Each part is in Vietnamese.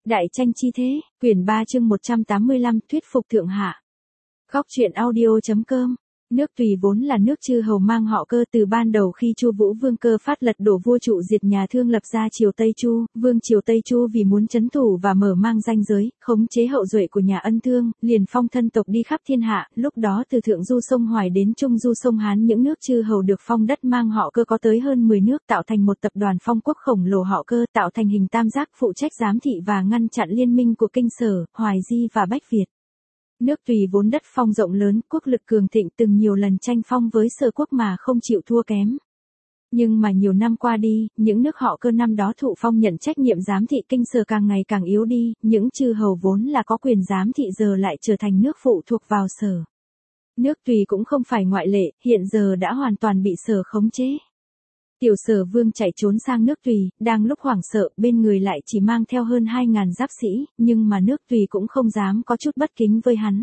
Đại tranh chi thế, quyển 3 chương 185 thuyết phục thượng hạ. Góc truyện audio.com. Nước Tùy vốn là nước chư hầu mang họ Cơ. Từ ban đầu khi Chu Vũ Vương Cơ phát lật đổ vua trụ diệt nhà Thương lập ra triều Tây Chu, vương triều Tây Chu vì muốn trấn thủ và mở mang ranh giới, khống chế hậu duệ của nhà Ân Thương, liền phong thân tộc đi khắp thiên hạ. Lúc đó từ thượng du sông Hoài đến trung du sông Hán, những nước chư hầu được phong đất mang họ Cơ có tới hơn 10 nước, tạo thành một tập đoàn phong quốc khổng lồ họ Cơ, tạo thành hình tam giác phụ trách giám thị và ngăn chặn liên minh của Kinh Sở, Hoài Di và Bách Việt. Nước Tùy vốn đất phong rộng lớn, quốc lực cường thịnh, từng nhiều lần tranh phong với Sở quốc mà không chịu thua kém. Nhưng mà nhiều năm qua đi, những nước họ Cơ năm đó thụ phong nhận trách nhiệm giám thị Kinh Sở càng ngày càng yếu đi, những chư hầu vốn là có quyền giám thị giờ lại trở thành nước phụ thuộc vào Sở. Nước Tùy cũng không phải ngoại lệ, hiện giờ đã hoàn toàn bị Sở khống chế. Tiểu Sở Vương chạy trốn sang nước Tùy, đang lúc hoảng sợ, bên người lại chỉ mang theo hơn 2.000 giáp sĩ, nhưng mà nước Tùy cũng không dám có chút bất kính với hắn.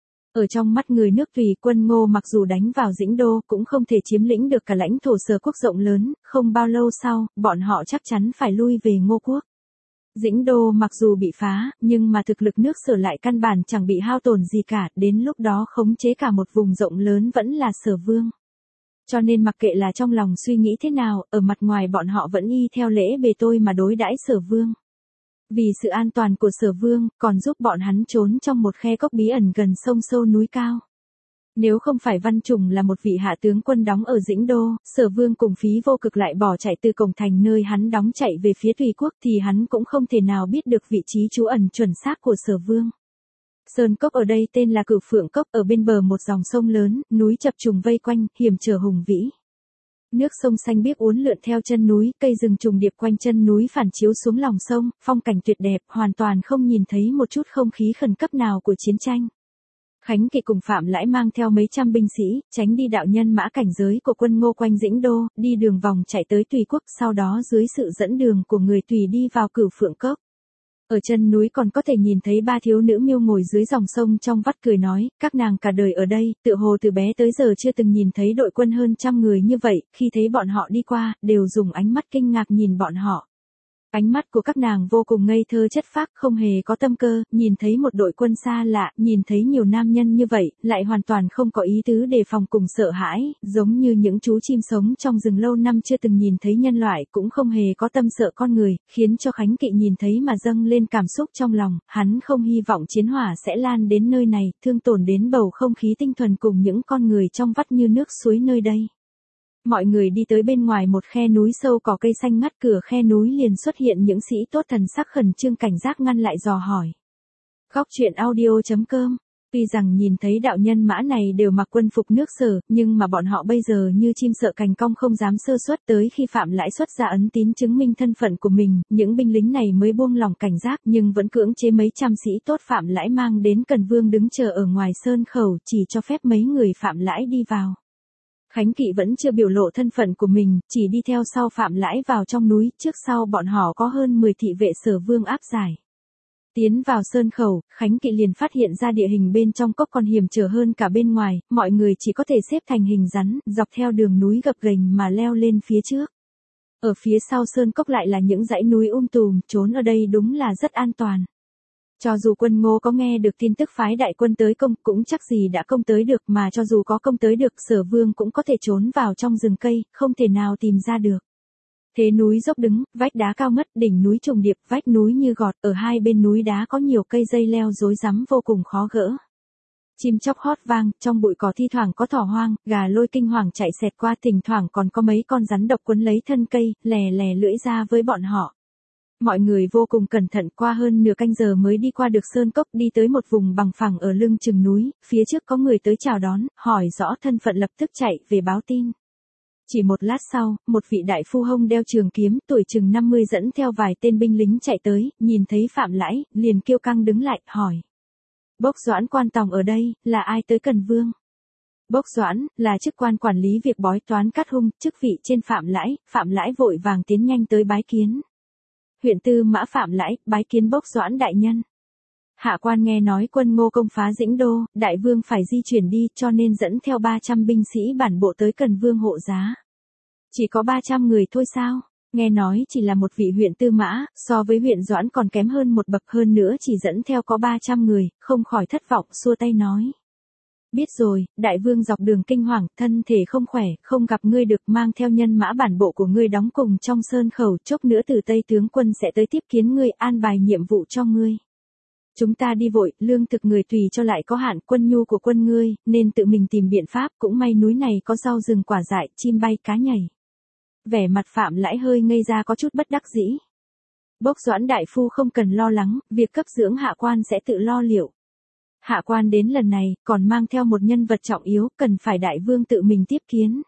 Ở trong mắt người nước Tùy, quân Ngô mặc dù đánh vào Dĩnh Đô, cũng không thể chiếm lĩnh được cả lãnh thổ Sở quốc rộng lớn, không bao lâu sau, bọn họ chắc chắn phải lui về Ngô quốc. Dĩnh Đô mặc dù bị phá, nhưng mà thực lực nước Sở lại căn bản chẳng bị hao tổn gì cả, đến lúc đó khống chế cả một vùng rộng lớn vẫn là Sở Vương. Cho nên mặc kệ là trong lòng suy nghĩ thế nào, ở mặt ngoài bọn họ vẫn y theo lễ bề tôi mà đối đãi Sở Vương. Vì sự an toàn của Sở Vương, còn giúp bọn hắn trốn trong một khe cốc bí ẩn gần sông sâu núi cao. Nếu không phải Văn Trùng là một vị hạ tướng quân đóng ở Dĩnh Đô, Sở Vương cùng Phí Vô Cực lại bỏ chạy từ cổng thành nơi hắn đóng chạy về phía Tùy quốc, thì hắn cũng không thể nào biết được vị trí trú ẩn chuẩn xác của Sở Vương. Sơn cốc ở đây tên là Cửu Phượng Cốc, ở bên bờ một dòng sông lớn, núi chập trùng vây quanh, hiểm trở hùng vĩ. Nước sông xanh biếc uốn lượn theo chân núi, cây rừng trùng điệp quanh chân núi phản chiếu xuống lòng sông, phong cảnh tuyệt đẹp, hoàn toàn không nhìn thấy một chút không khí khẩn cấp nào của chiến tranh. Khánh Kỵ cùng Phạm Lãi mang theo mấy trăm binh sĩ, tránh đi đạo nhân mã cảnh giới của quân Ngô quanh Dĩnh Đô, đi đường vòng chạy tới Tùy quốc, sau đó dưới sự dẫn đường của người Tùy đi vào Cửu Phượng Cốc. Ở chân núi còn có thể nhìn thấy ba thiếu nữ miêu ngồi dưới dòng sông trong vắt cười nói, các nàng cả đời ở đây, tựa hồ từ bé tới giờ chưa từng nhìn thấy đội quân hơn 100 người như vậy, khi thấy bọn họ đi qua, đều dùng ánh mắt kinh ngạc nhìn bọn họ. Ánh mắt của các nàng vô cùng ngây thơ chất phác, không hề có tâm cơ, nhìn thấy một đội quân xa lạ, nhìn thấy nhiều nam nhân như vậy, lại hoàn toàn không có ý tứ đề phòng cùng sợ hãi, giống như những chú chim sống trong rừng lâu năm chưa từng nhìn thấy nhân loại, cũng không hề có tâm sợ con người, khiến cho Khánh Kỵ nhìn thấy mà dâng lên cảm xúc trong lòng, hắn không hy vọng chiến hỏa sẽ lan đến nơi này, thương tổn đến bầu không khí tinh thuần cùng những con người trong vắt như nước suối nơi đây. Mọi người đi tới bên ngoài một khe núi sâu cỏ cây xanh ngắt, cửa khe núi liền xuất hiện những sĩ tốt thần sắc khẩn trương cảnh giác ngăn lại dò hỏi. Góc truyện audio.com. Tuy rằng nhìn thấy đạo nhân mã này đều mặc quân phục nước Sở, nhưng mà bọn họ bây giờ như chim sợ cành cong không dám sơ suất, tới khi Phạm Lãi xuất ra ấn tín chứng minh thân phận của mình, những binh lính này mới buông lòng cảnh giác, nhưng vẫn cưỡng chế mấy trăm sĩ tốt Phạm Lãi mang đến Cần Vương đứng chờ ở ngoài sơn khẩu, chỉ cho phép mấy người Phạm Lãi đi vào. Khánh Kỵ vẫn chưa biểu lộ thân phận của mình, chỉ đi theo sau Phạm Lãi vào trong núi, trước sau bọn họ có hơn 10 thị vệ Sở Vương áp giải. Tiến vào sơn khẩu, Khánh Kỵ liền phát hiện ra địa hình bên trong cốc còn hiểm trở hơn cả bên ngoài, mọi người chỉ có thể xếp thành hình rắn, dọc theo đường núi gập ghềnh mà leo lên phía trước. Ở phía sau sơn cốc lại là những dãy núi tùm, trốn ở đây đúng là rất an toàn. Cho dù quân Ngô có nghe được tin tức phái đại quân tới công, cũng chắc gì đã công tới được, mà cho dù có công tới được, Sở Vương cũng có thể trốn vào trong rừng cây, không thể nào tìm ra được. Thế núi dốc đứng, vách đá cao ngất, đỉnh núi trùng điệp, vách núi như gọt, ở hai bên núi đá có nhiều cây dây leo rối rắm vô cùng khó gỡ. Chim chóc hót vang, trong bụi cỏ thi thoảng có thỏ hoang, gà lôi kinh hoàng chạy xẹt qua, thỉnh thoảng còn có mấy con rắn độc quấn lấy thân cây, lè lè lưỡi ra với bọn họ. Mọi người vô cùng cẩn thận, qua hơn nửa canh giờ mới đi qua được sơn cốc, đi tới một vùng bằng phẳng ở lưng chừng núi, phía trước có người tới chào đón, hỏi rõ thân phận lập tức chạy về báo tin. Chỉ một lát sau, một vị đại phu hông đeo trường kiếm, tuổi chừng 50 dẫn theo vài tên binh lính chạy tới, nhìn thấy Phạm Lãi, liền kiêu căng đứng lại, hỏi. Bốc Doãn quan tòng ở đây, là ai tới Cần Vương? Bốc Doãn, là chức quan quản lý việc bói toán cắt hung, chức vị trên Phạm Lãi vội vàng tiến nhanh tới bái kiến. Huyện Tư Mã Phạm Lãi, bái kiến Bốc Doãn đại nhân. Hạ quan nghe nói quân Ngô công phá Dĩnh Đô, đại vương phải di chuyển đi, cho nên dẫn theo 300 binh sĩ bản bộ tới Cần Vương hộ giá. Chỉ có 300 người thôi sao? Nghe nói chỉ là một vị huyện tư mã, so với huyện Doãn còn kém hơn một bậc, hơn nữa chỉ dẫn theo có 300 người, không khỏi thất vọng xua tay nói. Biết rồi, đại vương dọc đường kinh hoàng, thân thể không khỏe, không gặp ngươi được, mang theo nhân mã bản bộ của ngươi đóng cùng trong sơn khẩu, chốc nữa từ Tây tướng quân sẽ tới tiếp kiến ngươi, an bài nhiệm vụ cho ngươi. Chúng ta đi vội, lương thực người tùy cho lại có hạn, quân nhu của quân ngươi, nên tự mình tìm biện pháp, cũng may núi này có rau rừng quả dại, chim bay cá nhảy. Vẻ mặt Phạm Lãi hơi ngây ra có chút bất đắc dĩ. Bốc Doãn đại phu không cần lo lắng, việc cấp dưỡng hạ quan sẽ tự lo liệu. Hạ quan đến lần này, còn mang theo một nhân vật trọng yếu, cần phải đại vương tự mình tiếp kiến.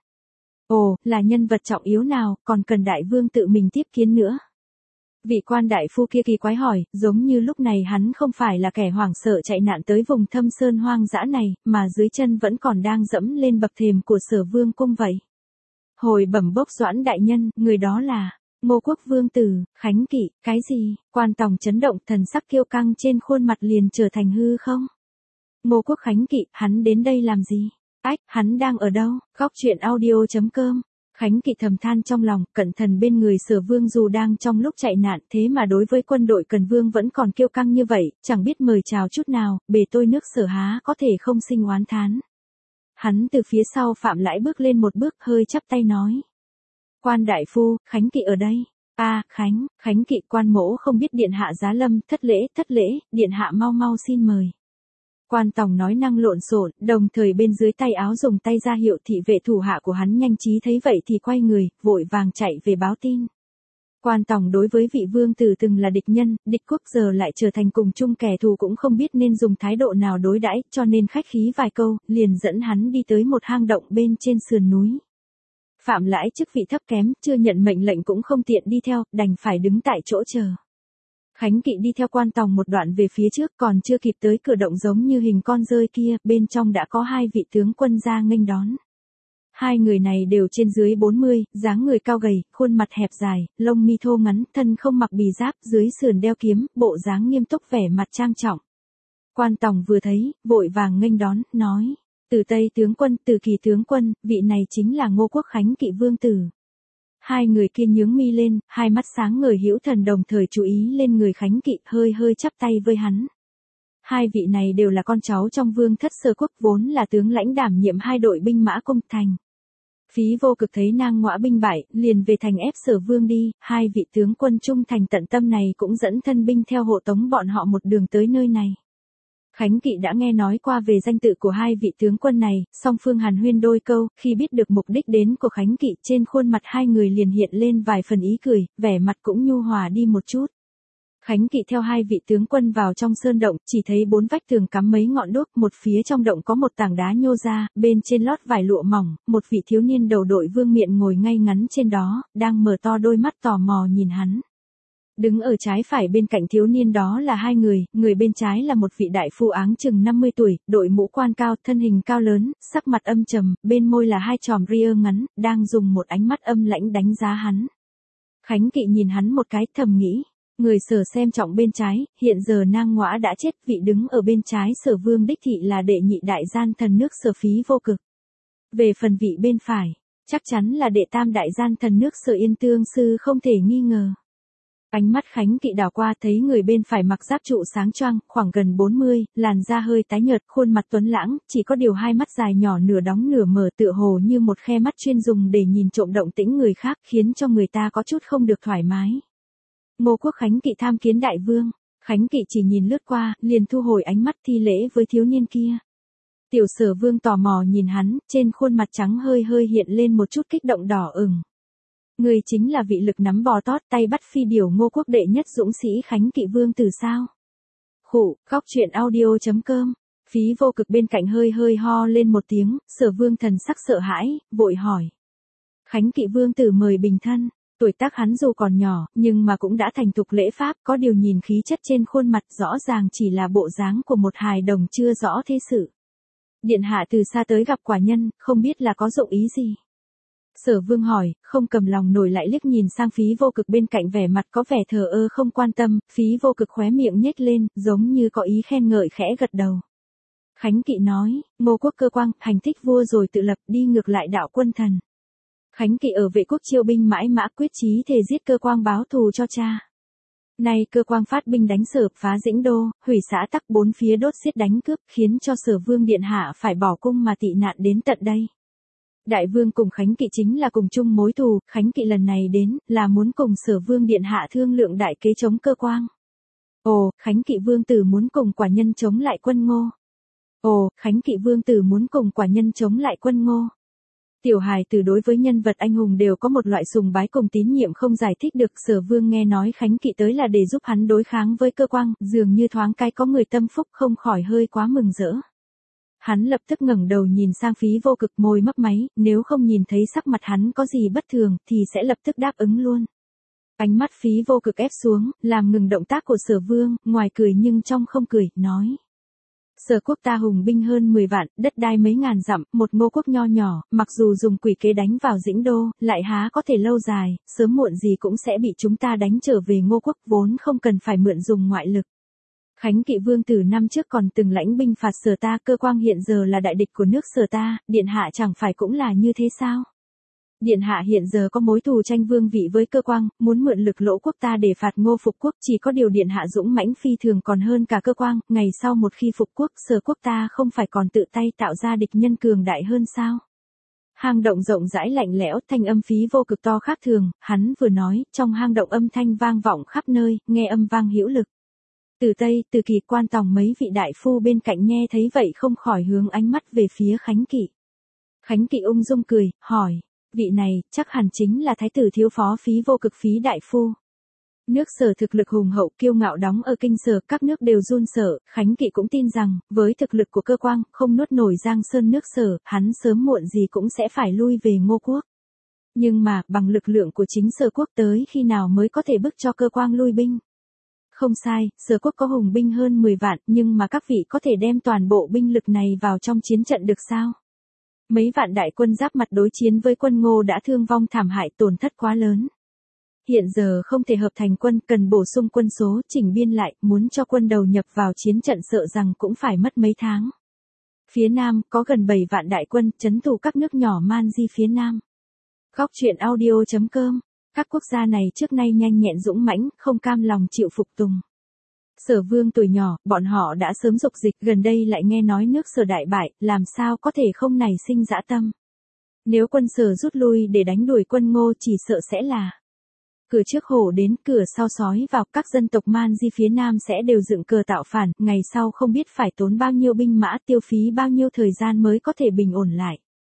Ồ, là nhân vật trọng yếu nào, còn cần đại vương tự mình tiếp kiến nữa? Vị quan đại phu kia kỳ quái hỏi, giống như lúc này hắn không phải là kẻ hoảng sợ chạy nạn tới vùng thâm sơn hoang dã này, mà dưới chân vẫn còn đang dẫm lên bậc thềm của Sở Vương cung vậy. Hồi bẩm Bốc Doãn đại nhân, người đó là Ngô Quốc vương tử, Khánh Kỵ. Cái gì? Quan Tòng chấn động, thần sắc kiêu căng trên khuôn mặt liền trở thành hư không. Ngô Quốc Khánh Kỵ, hắn đến đây làm gì? Ách, hắn đang ở đâu? Góc truyện audio.com. Khánh Kỵ thầm than trong lòng, cẩn thận bên người Sở Vương dù đang trong lúc chạy nạn, thế mà đối với quân đội Cần Vương vẫn còn kiêu căng như vậy, chẳng biết mời chào chút nào, bề tôi nước Sở há có thể không sinh oán thán. Hắn từ phía sau Phạm Lãi bước lên một bước, hơi chắp tay nói. Quan đại phu, Khánh Kỵ ở đây. Khánh Kỵ, quan mỗ không biết điện hạ giá lâm, thất lễ, điện hạ mau mau xin mời. Quan Tòng nói năng lộn xộn, đồng thời bên dưới tay áo dùng tay ra hiệu thị vệ thủ hạ của hắn nhanh trí thấy vậy thì quay người, vội vàng chạy về báo tin. Quan Tòng đối với vị vương tử từng là địch nhân, địch quốc giờ lại trở thành cùng chung kẻ thù cũng không biết nên dùng thái độ nào đối đãi, cho nên khách khí vài câu, liền dẫn hắn đi tới một hang động bên trên sườn núi. Phạm Lãi chức vị thấp kém, chưa nhận mệnh lệnh cũng không tiện đi theo, đành phải đứng tại chỗ chờ. Khánh Kỵ đi theo Quan Tòng một đoạn về phía trước, còn chưa kịp tới cửa động giống như hình con dơi kia, bên trong đã có hai vị tướng quân ra nghênh đón. Hai người này đều trên dưới 40, dáng người cao gầy, khuôn mặt hẹp dài, lông mi thô ngắn, thân không mặc bì giáp, dưới sườn đeo kiếm, bộ dáng nghiêm túc vẻ mặt trang trọng. Quan Tòng vừa thấy, vội vàng nghênh đón, nói: Từ Tây tướng quân, Từ Kỳ tướng quân, vị này chính là Ngô Quốc Khánh Kỵ vương tử. Hai người kia nhướng mi lên, hai mắt sáng ngời hữu thần đồng thời chú ý lên người Khánh Kỵ, hơi hơi chắp tay với hắn. Hai vị này đều là con cháu trong vương thất Sở Quốc, vốn là tướng lãnh đảm nhiệm hai đội binh mã cung thành. Phí Vô Cực thấy nang ngõa binh bại, liền về thành ép Sở Vương đi, hai vị tướng quân trung thành tận tâm này cũng dẫn thân binh theo hộ tống bọn họ một đường tới nơi này. Khánh Kỵ đã nghe nói qua về danh tự của hai vị tướng quân này, song phương hàn huyên đôi câu, khi biết được mục đích đến của Khánh Kỵ, trên khuôn mặt hai người liền hiện lên vài phần ý cười, vẻ mặt cũng nhu hòa đi một chút. Khánh Kỵ theo hai vị tướng quân vào trong sơn động, chỉ thấy bốn vách tường cắm mấy ngọn đuốc, một phía trong động có một tảng đá nhô ra, bên trên lót vải lụa mỏng, một vị thiếu niên đầu đội vương miện ngồi ngay ngắn trên đó, đang mở to đôi mắt tò mò nhìn hắn. Đứng ở trái phải bên cạnh thiếu niên đó là hai người, người bên trái là một vị đại phu áng chừng 50 tuổi, đội mũ quan cao, thân hình cao lớn, sắc mặt âm trầm, bên môi là hai chòm ria ngắn, đang dùng một ánh mắt âm lãnh đánh giá hắn. Khánh Kỵ nhìn hắn một cái, thầm nghĩ, người Sở xem trọng bên trái, hiện giờ nang ngõa đã chết, vị đứng ở bên trái Sở Vương đích thị là đệ nhị đại gian thần nước Sở Phí Vô Cực. Về phần vị bên phải, chắc chắn là đệ tam đại gian thần nước Sở Yên Tương Sư không thể nghi ngờ. Ánh mắt Khánh Kỵ đảo qua thấy người bên phải mặc giáp trụ sáng choang, khoảng gần 40, làn da hơi tái nhợt, khuôn mặt tuấn lãng, chỉ có điều hai mắt dài nhỏ nửa đóng nửa mở tựa hồ như một khe mắt chuyên dùng để nhìn trộm động tĩnh người khác, khiến cho người ta có chút không được thoải mái. Ngô Quốc Khánh Kỵ tham kiến đại vương. Khánh Kỵ chỉ nhìn lướt qua, liền thu hồi ánh mắt thi lễ với thiếu niên kia. Tiểu Sở Vương tò mò nhìn hắn, trên khuôn mặt trắng hơi hơi hiện lên một chút kích động đỏ ửng. Người chính là vị lực nắm bò tót tay bắt phi điểu Ngô Quốc đệ nhất dũng sĩ Khánh Kỵ vương tử sao? Khụ, góc truyện audio.com. Phí Vô Cực bên cạnh hơi hơi ho lên một tiếng, Sở Vương thần sắc sợ hãi, vội hỏi. Khánh Kỵ vương tử mời bình thân. Tuổi tác hắn dù còn nhỏ, nhưng mà cũng đã thành thục lễ pháp, có điều nhìn khí chất trên khuôn mặt rõ ràng chỉ là bộ dáng của một hài đồng chưa rõ thế sự. Điện hạ từ xa tới gặp quả nhân, không biết là có dụng ý gì? Sở Vương hỏi, không cầm lòng nổi lại liếc nhìn sang Phí Vô Cực bên cạnh vẻ mặt có vẻ thờ ơ không quan tâm, Phí Vô Cực khóe miệng nhếch lên, giống như có ý khen ngợi khẽ gật đầu. Khánh Kỵ nói, Ngô Quốc cơ quang, hành thích vua rồi tự lập đi ngược lại đạo quân thần. Khánh Kỵ ở Vệ Quốc chiêu binh mãi mã quyết chí thề giết Cơ Quang báo thù cho cha. Nay Cơ Quang phát binh đánh Sở, phá Dĩnh Đô, hủy xã tắc, bốn phía đốt giết đánh cướp, khiến cho Sở Vương điện hạ phải bỏ cung mà tị nạn đến tận đây. Đại vương cùng Khánh Kỵ chính là cùng chung mối thù, Khánh Kỵ lần này đến là muốn cùng Sở Vương điện hạ thương lượng đại kế chống Cơ Quang. Ồ, Khánh Kỵ vương tử muốn cùng quả nhân chống lại quân Ngô. Ồ, Khánh Kỵ vương tử muốn cùng quả nhân chống lại quân Ngô. Tiểu hài tử đối với nhân vật anh hùng đều có một loại sùng bái cùng tín nhiệm không giải thích được. Sở Vương nghe nói Khánh Kỵ tới là để giúp hắn đối kháng với Cơ Quang, dường như thoáng cái có người tâm phúc, không khỏi hơi quá mừng rỡ. Hắn lập tức ngẩng đầu nhìn sang Phí Vô Cực, môi mấp máy, nếu không nhìn thấy sắc mặt hắn có gì bất thường thì sẽ lập tức đáp ứng luôn. Ánh mắt Phí Vô Cực ép xuống, làm ngừng động tác của Sở Vương, ngoài cười nhưng trong không cười, nói. Sở quốc ta hùng binh hơn 10 vạn, đất đai mấy ngàn dặm, một Ngô quốc nho nhỏ, mặc dù dùng quỷ kế đánh vào Dĩnh Đô, lại há có thể lâu dài, sớm muộn gì cũng sẽ bị chúng ta đánh trở về Ngô quốc, vốn không cần phải mượn dùng ngoại lực. Khánh Kỵ vương tử năm trước còn từng lãnh binh phạt Sở ta, Cơ Quang hiện giờ là đại địch của nước Sở ta, điện hạ chẳng phải cũng là như thế sao? Điện hạ hiện giờ có mối thù tranh vương vị với Cơ Quang, muốn mượn lực Lỗ quốc ta để phạt Ngô phục quốc, chỉ có điều điện hạ dũng mãnh phi thường còn hơn cả Cơ Quang, ngày sau một khi phục quốc, Sở quốc ta không phải còn tự tay tạo ra địch nhân cường đại hơn sao? Hang động rộng rãi lạnh lẽo, thanh âm Phí Vô Cực to khác thường, hắn vừa nói, trong hang động âm thanh vang vọng khắp nơi, nghe âm vang hữu lực. Từ Tây, Từ Kỳ, Quan Tòng mấy vị đại phu bên cạnh nghe thấy vậy không khỏi hướng ánh mắt về phía Khánh Kỵ. Khánh Kỵ ung dung cười, hỏi. Vị này, chắc hẳn chính là thái tử thiếu phó Phí Vô Cực Phí đại phu. Nước Sở thực lực hùng hậu kiêu ngạo đóng ở kinh Sở, các nước đều run sợ, Khánh Kỵ cũng tin rằng, với thực lực của Cơ Quang, không nuốt nổi Giang Sơn nước Sở, hắn sớm muộn gì cũng sẽ phải lui về Ngô quốc. Nhưng mà, bằng lực lượng của chính Sở quốc tới khi nào mới có thể bức cho Cơ Quang lui binh? Không sai, Sở quốc có hùng binh hơn 10 vạn, nhưng mà các vị có thể đem toàn bộ binh lực này vào trong chiến trận được sao? Mấy vạn đại quân giáp mặt đối chiến với quân Ngô đã thương vong thảm hại, tổn thất quá lớn. Hiện giờ không thể hợp thành quân, cần bổ sung quân số, chỉnh biên lại, muốn cho quân đầu nhập vào chiến trận sợ rằng cũng phải mất mấy tháng. Phía Nam, có gần 7 vạn đại quân, trấn thủ các nước nhỏ man di phía Nam. Góc truyện audio.com. Các quốc gia này trước nay nhanh nhẹn dũng mãnh, không cam lòng chịu phục tùng. Sở Vương tuổi nhỏ, bọn họ đã sớm dục dịch, gần đây lại nghe nói nước Sở đại bại, làm sao có thể không nảy sinh dã tâm. Nếu quân Sở rút lui để đánh đuổi quân Ngô chỉ sợ sẽ là cửa trước hổ đến, cửa sau sói vào, các dân tộc man di phía Nam sẽ đều dựng cờ tạo phản, ngày sau không biết phải tốn bao nhiêu binh mã, tiêu phí bao nhiêu thời gian mới có thể bình ổn lại.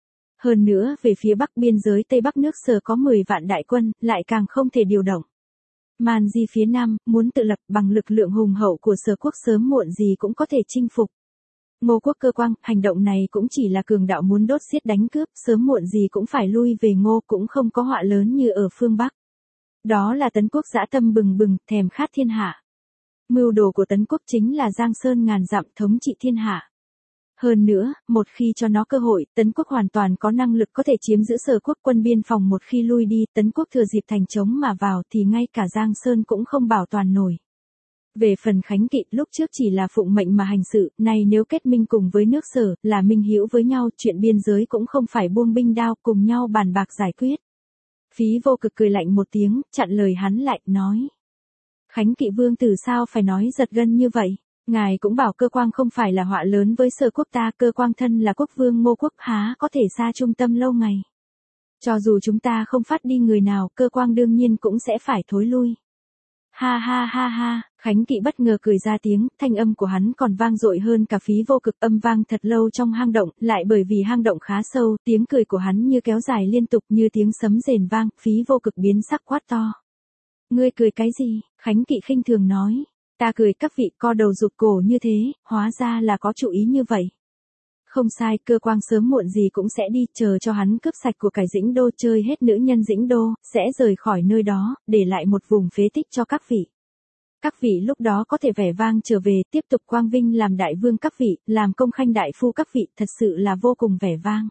Hơn nữa, về phía Bắc biên giới Tây Bắc nước Sở có 10 vạn đại quân, lại càng không thể điều động. Man di phía Nam, muốn tự lập bằng lực lượng hùng hậu của Sở quốc sớm muộn gì cũng có thể chinh phục. Ngô quốc Cơ Quang, hành động này cũng chỉ là cường đạo muốn đốt giết đánh cướp, sớm muộn gì cũng phải lui về Ngô, cũng không có họa lớn như ở phương Bắc. Đó là Tấn quốc dã tâm bừng bừng, thèm khát thiên hạ. Mưu đồ của Tấn quốc chính là Giang Sơn ngàn dặm, thống trị thiên hạ. Hơn nữa, một khi cho nó cơ hội, Tấn quốc hoàn toàn có năng lực có thể chiếm giữ Sở quốc, quân biên phòng một khi lui đi, Tấn quốc thừa dịp thành trống mà vào thì ngay cả Giang Sơn cũng không bảo toàn nổi. Về phần Khánh Kỵ, lúc trước chỉ là phụng mệnh mà hành sự, nay nếu kết minh cùng với nước Sở, là minh hữu với nhau, chuyện biên giới cũng không phải buông binh đao, cùng nhau bàn bạc giải quyết. Phí Vô Cực cười lạnh một tiếng, chặn lời hắn lại, nói. Khánh Kỵ vương tử sao phải nói giật gân như vậy? Ngài cũng bảo Cơ Quang không phải là họa lớn với Sở quốc ta, Cơ Quang thân là quốc vương Ngô quốc, há có thể xa trung tâm lâu ngày. Cho dù chúng ta không phát đi người nào, Cơ Quang đương nhiên cũng sẽ phải thối lui. Ha ha ha ha, Khánh Kỵ bất ngờ cười ra tiếng, thanh âm của hắn còn vang dội hơn cả Phí Vô Cực, âm vang thật lâu trong hang động, lại bởi vì hang động khá sâu, tiếng cười của hắn như kéo dài liên tục như tiếng sấm rền vang, Phí Vô Cực biến sắc quát to. Ngươi cười cái gì? Khánh Kỵ khinh thường nói. Ta cười, các vị co đầu rụt cổ như thế, hóa ra là có chủ ý như vậy. Không sai, Cơ Quang sớm muộn gì cũng sẽ đi, chờ cho hắn cướp sạch của cải Dĩnh Đô, chơi hết nữ nhân Dĩnh Đô, sẽ rời khỏi nơi đó, để lại một vùng phế tích cho các vị. Các vị lúc đó có thể vẻ vang trở về, tiếp tục quang vinh làm đại vương các vị, làm công khanh đại phu các vị, thật sự là vô cùng vẻ vang.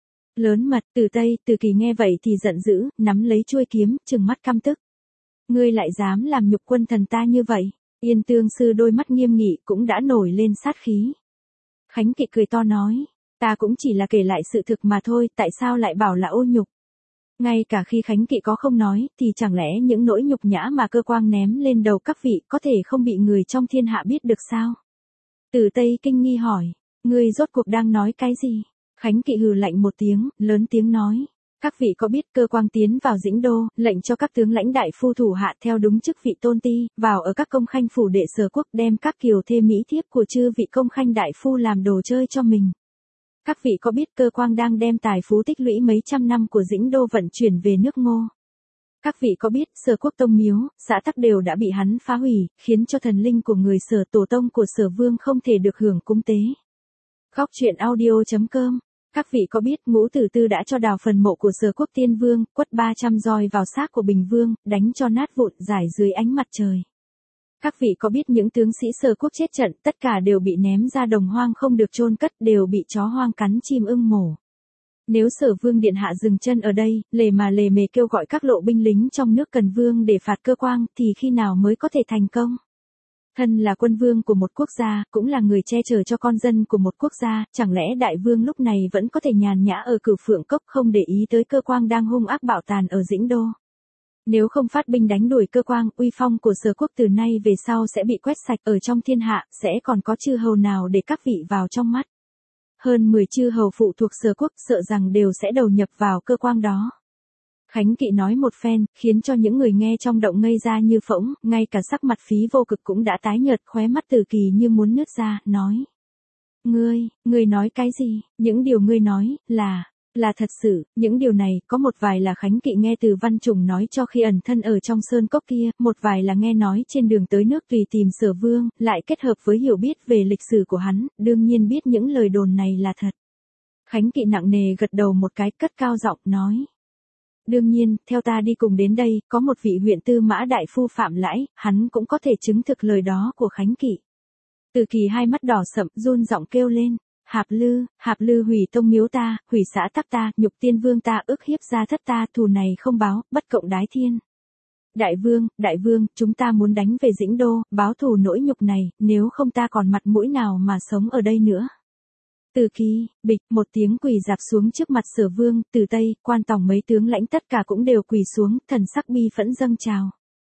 Lớn mật, Từ Tây, Từ Kỳ nghe vậy thì giận dữ, nắm lấy chuôi kiếm, trừng mắt căm tức. Ngươi lại dám làm nhục quân thần ta như vậy? Yên Tương sư đôi mắt nghiêm nghị cũng đã nổi lên sát khí. Khánh Kỵ cười to nói, ta cũng chỉ là kể lại sự thực mà thôi, tại sao lại bảo là ô nhục? Ngay cả khi Khánh Kỵ có không nói, thì chẳng lẽ những nỗi nhục nhã mà cơ quan ném lên đầu các vị có thể không bị người trong thiên hạ biết được sao? Từ Tây kinh nghi hỏi, ngươi rốt cuộc đang nói cái gì? Khánh Kỵ hừ lạnh một tiếng, lớn tiếng nói. Các vị có biết cơ quan tiến vào Dĩnh Đô, lệnh cho các tướng lãnh đại phu thủ hạ theo đúng chức vị tôn ti, vào ở các công khanh phủ đệ Sở Quốc đem các kiều thê mỹ thiếp của chư vị công khanh đại phu làm đồ chơi cho mình. Các vị có biết cơ quan đang đem tài phú tích lũy mấy trăm năm của Dĩnh Đô vận chuyển về nước Ngô? Các vị có biết Sở Quốc tông miếu, xã tắc đều đã bị hắn phá hủy, khiến cho thần linh của người Sở tổ tông của Sở Vương không thể được hưởng cúng tế. Góc truyện audio.com. Các vị có biết Ngũ Tử Tư đã cho đào phần mộ của Sở Quốc Tiên Vương, quất 300 roi vào xác của Bình Vương, đánh cho nát vụn rải dưới ánh mặt trời. Các vị có biết những tướng sĩ Sở Quốc chết trận, tất cả đều bị ném ra đồng hoang không được chôn cất, đều bị chó hoang cắn chim ưng mổ. Nếu Sở Vương điện hạ dừng chân ở đây, lề mề kêu gọi các lộ binh lính trong nước Cần Vương để phạt cơ quan, thì khi nào mới có thể thành công? Thân là quân vương của một quốc gia, cũng là người che chở cho con dân của một quốc gia, chẳng lẽ đại vương lúc này vẫn có thể nhàn nhã ở Cửu Phượng Cốc không để ý tới cơ quan đang hung ác bạo tàn ở Dĩnh Đô? Nếu không phát binh đánh đuổi cơ quan, uy phong của Sở Quốc từ nay về sau sẽ bị quét sạch, ở trong thiên hạ, sẽ còn có chư hầu nào để các vị vào trong mắt. Hơn 10 chư hầu phụ thuộc Sở Quốc sợ rằng đều sẽ đầu nhập vào cơ quan đó. Khánh Kỵ nói một phen, khiến cho những người nghe trong động ngây ra như phỗng, ngay cả sắc mặt Phí Vô Cực cũng đã tái nhợt, khóe mắt Từ Kỳ như muốn nứt ra, nói. Ngươi nói cái gì? Những điều ngươi nói, là thật sự, những điều này, có một vài là Khánh Kỵ nghe từ Văn Trùng nói cho khi ẩn thân ở trong sơn cốc kia, một vài là nghe nói trên đường tới nước Tùy tìm Sở Vương, lại kết hợp với hiểu biết về lịch sử của hắn, đương nhiên biết những lời đồn này là thật. Khánh Kỵ nặng nề gật đầu một cái, cất cao giọng nói. Đương nhiên, theo ta đi cùng đến đây, có một vị huyện tư mã đại phu Phạm Lãi, hắn cũng có thể chứng thực lời đó của Khánh Kỵ. Từ Kỳ hai mắt đỏ sậm, run giọng kêu lên, Hạp Lư hủy tông miếu ta, hủy xã tắc ta, nhục tiên vương ta, ức hiếp gia thất ta, thù này không báo, bất cộng đái thiên. Đại vương, chúng ta muốn đánh về Dĩnh Đô, báo thù nỗi nhục này, nếu không ta còn mặt mũi nào mà sống ở đây nữa. Từ Kỳ, bịch, một tiếng quỳ dạp xuống trước mặt Sở Vương, Từ Tây, quan tòng mấy tướng lãnh tất cả cũng đều quỳ xuống, thần sắc bi phẫn dâng trào.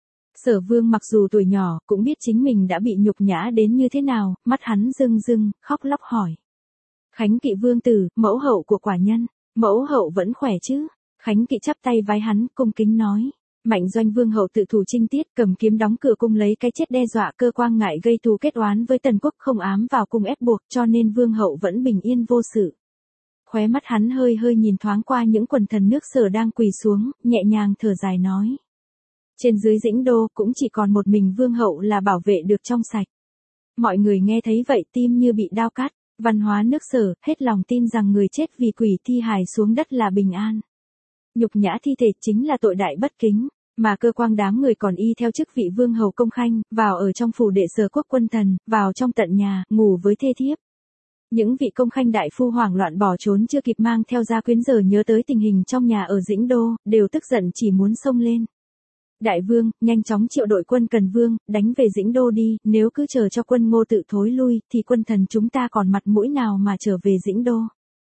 Sở Vương mặc dù tuổi nhỏ, cũng biết chính mình đã bị nhục nhã đến như thế nào, mắt hắn rưng, khóc lóc hỏi. Khánh Kỵ vương tử, mẫu hậu của quả nhân, mẫu hậu vẫn khỏe chứ? Khánh Kỵ chắp tay vái hắn, cung kính nói. Mạnh Doanh vương hậu tự thủ chinh tiết, cầm kiếm đóng cửa cung lấy cái chết đe dọa cơ quan ngại gây thù kết oán với Tần Quốc, không ám vào cung ép buộc, cho nên vương hậu vẫn bình yên vô sự. Khóe mắt hắn hơi nhìn thoáng qua những quần thần nước Sở đang quỳ xuống, nhẹ nhàng thở dài nói. Trên dưới Dĩnh Đô cũng chỉ còn một mình vương hậu là bảo vệ được trong sạch. Mọi người nghe thấy vậy tim như bị đao cắt. Văn hóa nước Sở, hết lòng tin rằng người chết vì quỷ thi hài xuống đất là bình an. Nhục nhã thi thể chính là tội đại bất kính, mà cơ quan đám người còn y theo chức vị vương hầu công khanh, vào ở trong phủ đệ Sở Quốc quân thần, vào trong tận nhà, ngủ với thê thiếp. Những vị công khanh đại phu hoảng loạn bỏ trốn chưa kịp mang theo gia quyến, giờ nhớ tới tình hình trong nhà ở Dĩnh Đô, đều tức giận chỉ muốn xông lên. Đại vương, nhanh chóng triệu đội quân Cần Vương, đánh về Dĩnh Đô đi, nếu cứ chờ cho quân Ngô tự thối lui, thì quân thần chúng ta còn mặt mũi nào mà trở về Dĩnh Đô.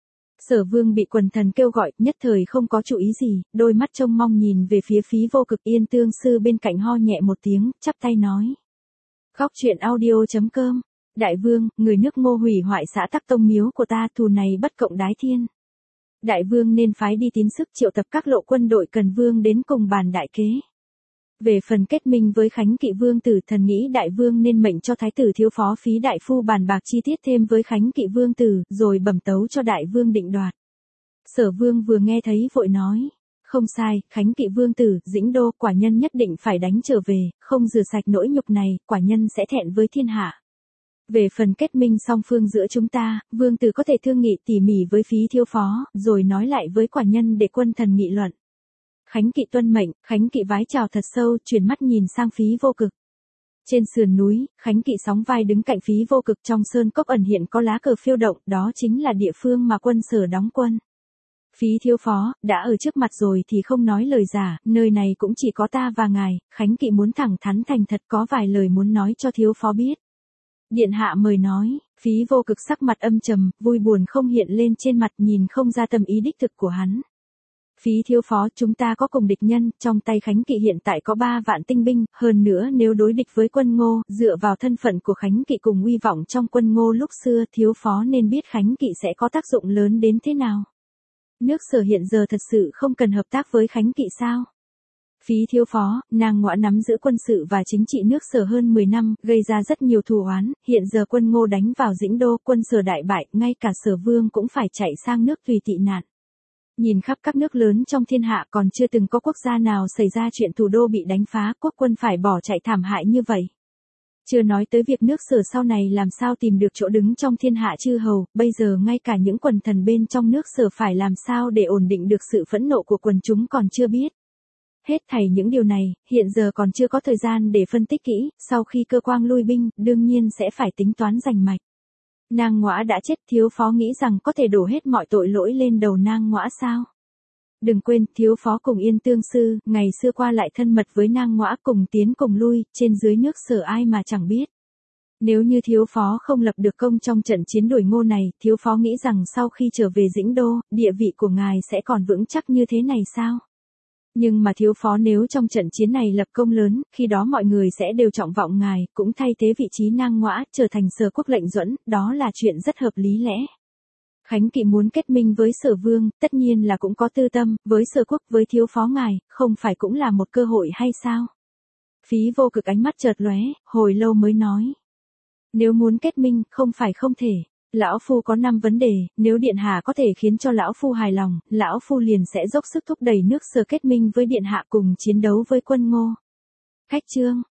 Sở Vương bị quần thần kêu gọi, nhất thời không có chủ ý gì, đôi mắt trông mong nhìn về phía Phí Vô Cực. Yên Tương Sư bên cạnh ho nhẹ một tiếng, chắp tay nói. Góc truyện audio.com. Đại vương, người nước Ngô hủy hoại xã tắc tông miếu của ta, thù này bất cộng đái thiên. Đại vương nên phái đi tín sức triệu tập các lộ quân đội Cần Vương đến cùng bàn đại kế. Về phần kết minh với Khánh Kỵ vương tử, thần nghĩ đại vương nên mệnh cho thái tử thiếu phó Phí đại phu bàn bạc chi tiết thêm với Khánh Kỵ vương tử, rồi bẩm tấu cho đại vương định đoạt. Sở Vương vừa nghe thấy vội nói, không sai, Khánh Kỵ vương tử, Dĩnh Đô, quả nhân nhất định phải đánh trở về, không rửa sạch nỗi nhục này, quả nhân sẽ thẹn với thiên hạ. Về phần kết minh song phương giữa chúng ta, vương tử có thể thương nghị tỉ mỉ với Phí thiếu phó, rồi nói lại với quả nhân để quân thần nghị luận. Khánh Kỵ tuân mệnh, Khánh Kỵ vái chào thật sâu, chuyển mắt nhìn sang Phí Vô Cực. Trên sườn núi, Khánh Kỵ sóng vai đứng cạnh Phí Vô Cực, trong sơn cốc ẩn hiện có lá cờ phiêu động, đó chính là địa phương mà quân Sở đóng quân. Phí thiếu phó, đã ở trước mặt rồi thì không nói lời giả, nơi này cũng chỉ có ta và ngài, Khánh Kỵ muốn thẳng thắn thành thật, có vài lời muốn nói cho thiếu phó biết. Điện hạ mời nói. Phí Vô Cực sắc mặt âm trầm, vui buồn không hiện lên trên mặt, nhìn không ra tâm ý đích thực của hắn. Phí thiếu phó, chúng ta có cùng địch nhân, trong tay Khánh Kỵ hiện tại có 3 vạn tinh binh, hơn nữa nếu đối địch với quân Ngô, dựa vào thân phận của Khánh Kỵ cùng uy vọng trong quân Ngô lúc xưa, thiếu phó nên biết Khánh Kỵ sẽ có tác dụng lớn đến thế nào. Nước Sở hiện giờ thật sự không cần hợp tác với Khánh Kỵ sao? Phí thiếu phó, nàng Ngõa nắm giữ quân sự và chính trị nước Sở hơn 10 năm, gây ra rất nhiều thù oán, hiện giờ quân Ngô đánh vào Dĩnh Đô, quân Sở đại bại, ngay cả Sở Vương cũng phải chạy sang nước Tùy tị nạn. Nhìn khắp các nước lớn trong thiên hạ còn chưa từng có quốc gia nào xảy ra chuyện thủ đô bị đánh phá, quốc quân phải bỏ chạy thảm hại như vậy. Chưa nói tới việc nước Sở sau này làm sao tìm được chỗ đứng trong thiên hạ chư hầu, bây giờ ngay cả những quần thần bên trong nước Sở phải làm sao để ổn định được sự phẫn nộ của quần chúng còn chưa biết. Hết thảy những điều này, hiện giờ còn chưa có thời gian để phân tích kỹ, sau khi cơ quan lui binh, đương nhiên sẽ phải tính toán rành mạch. Nang Ngõa đã chết, thiếu phó nghĩ rằng có thể đổ hết mọi tội lỗi lên đầu Nang Ngõa sao? Đừng quên, thiếu phó cùng Yên Tương Sư, ngày xưa qua lại thân mật với Nang Ngõa cùng tiến cùng lui, trên dưới nước Sở ai mà chẳng biết. Nếu như thiếu phó không lập được công trong trận chiến đuổi Ngô này, thiếu phó nghĩ rằng sau khi trở về Dĩnh Đô, địa vị của ngài sẽ còn vững chắc như thế này sao? Nhưng mà thiếu phó nếu trong trận chiến này lập công lớn, khi đó mọi người sẽ đều trọng vọng ngài, cũng thay thế vị trí Nang Ngõa, trở thành Sở quốc lệnh duẫn, đó là chuyện rất hợp lý lẽ. Khánh Kỵ muốn kết minh với Sở Vương, tất nhiên là cũng có tư tâm, với Sở quốc, với thiếu phó ngài, không phải cũng là một cơ hội hay sao? Phí Vô Cực ánh mắt chợt lóe, hồi lâu mới nói. Nếu muốn kết minh, không phải không thể. Lão Phu có 5 vấn đề, nếu Điện Hạ có thể khiến cho Lão Phu hài lòng, Lão Phu liền sẽ dốc sức thúc đẩy nước Sở kết minh với Điện Hạ cùng chiến đấu với quân Ngô. Khách chương.